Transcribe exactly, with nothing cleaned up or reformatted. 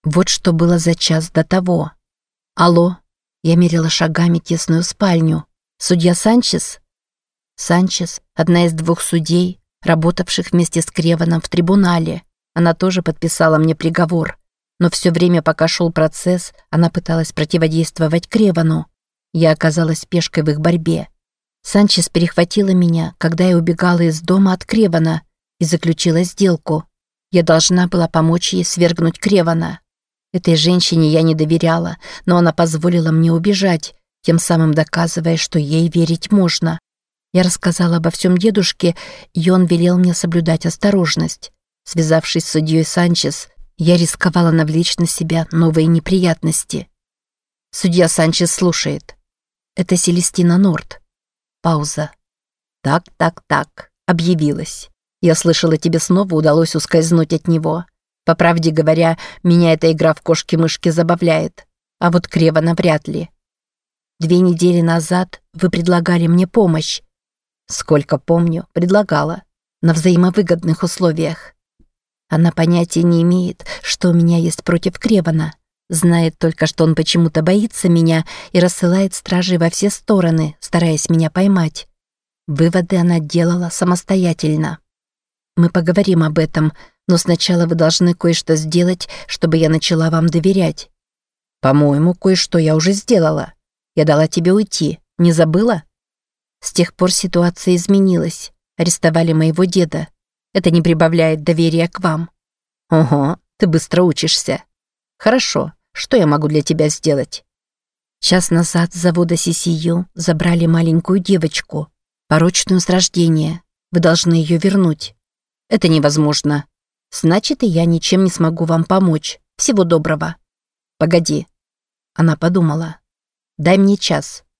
Вот что было за час до того. «Алло?» Я мерила шагами тесную спальню. «Судья Санчес?» Санчес – одна из двух судей, работавших вместе с Креваном в трибунале. Она тоже подписала мне приговор. Но все время, пока шел процесс, она пыталась противодействовать Кревану. Я оказалась пешкой в их борьбе. Санчес перехватила меня, когда я убегала из дома от Кревана, и заключила сделку. Я должна была помочь ей свергнуть Кревана. Этой женщине я не доверяла, но она позволила мне убежать, тем самым доказывая, что ей верить можно. Я рассказала обо всем дедушке, и он велел мне соблюдать осторожность. Связавшись с судьей Санчес, я рисковала навлечь на себя новые неприятности. Судья Санчес слушает. Это Селестина Норт. Пауза. Так, так, так. Объявилась. Я слышала, тебе снова удалось ускользнуть от него. По правде говоря, меня эта игра в кошки-мышки забавляет. А вот Кревана вряд ли. Две недели назад вы предлагали мне помощь. Сколько помню, предлагала. На взаимовыгодных условиях. Она понятия не имеет, что у меня есть против Кревана. Знает только, что он почему-то боится меня и рассылает стражей во все стороны, стараясь меня поймать. Выводы она делала самостоятельно. Мы поговорим об этом, но сначала вы должны кое-что сделать, чтобы я начала вам доверять. По-моему, кое-что я уже сделала. Я дала тебе уйти. Не забыла? С тех пор ситуация изменилась. Арестовали моего деда. Это не прибавляет доверия к вам. Ого, ты быстро учишься. Хорошо, что я могу для тебя сделать? Час назад с завода Си Си Ю забрали маленькую девочку, порочную с рождения. Вы должны ее вернуть. Это невозможно. Значит, и я ничем не смогу вам помочь. Всего доброго. Погоди. Она подумала. Дай мне час.